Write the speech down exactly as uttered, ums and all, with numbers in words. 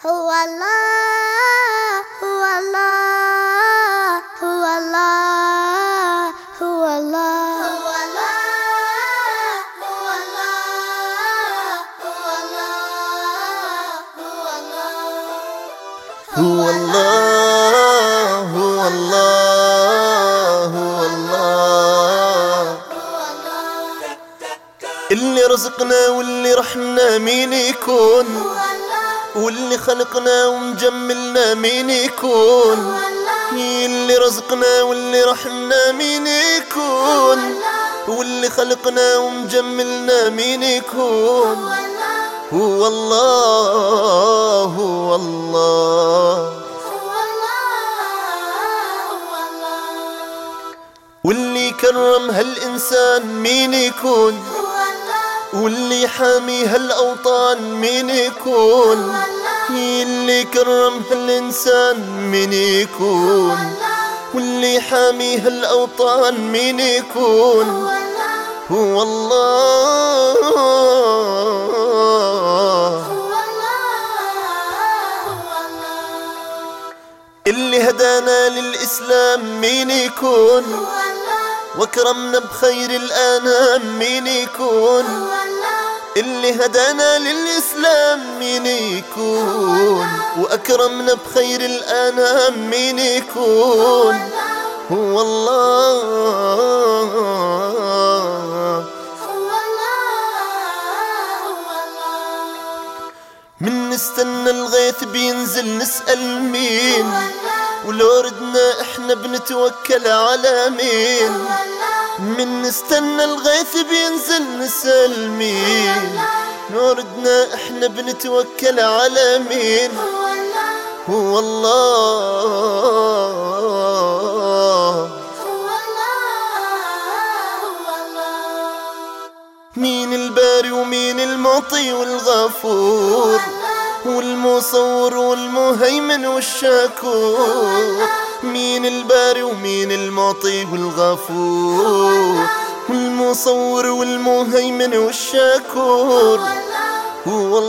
هو الله هو الله هو الله هو الله هو الله هو الله هو الله هو الله هو الله هو الله اللي رزقنا واللي رحمنا مين يكون، واللي خلقنا ومجملنا مين يكون، اللي رزقنا واللي رحمنا مين يكون، واللي خلقنا ومجملنا مين يكون. هو الله هو الله واللي كرم هالإنسان مين يكون، واللي حامي هالأوطان مين يكون، اللي كرم هالإنسان مين يكون، واللي حامي هالأوطان مين يكون. هو الله اللي هدانا للإسلام مين يكون، واكرمنا بخير الانام مين يكون، اللي هدانا للإسلام مين يكون، واكرمنا بخير الانام مين يكون. هو الله من نستنى الغيث بينزل نسأل مين، ولو ردنا احنا بنتوكل على مين. من نستنى الغيث بينزل نسأل مين، لو ردنا احنا بنتوكل على مين. هو الله مين الباري ومين المعطي والغفور، والمصور والمهيمن والشكور. مين الباري ومين المعطي والغفور، والمصور والمهيمن والشكور. هو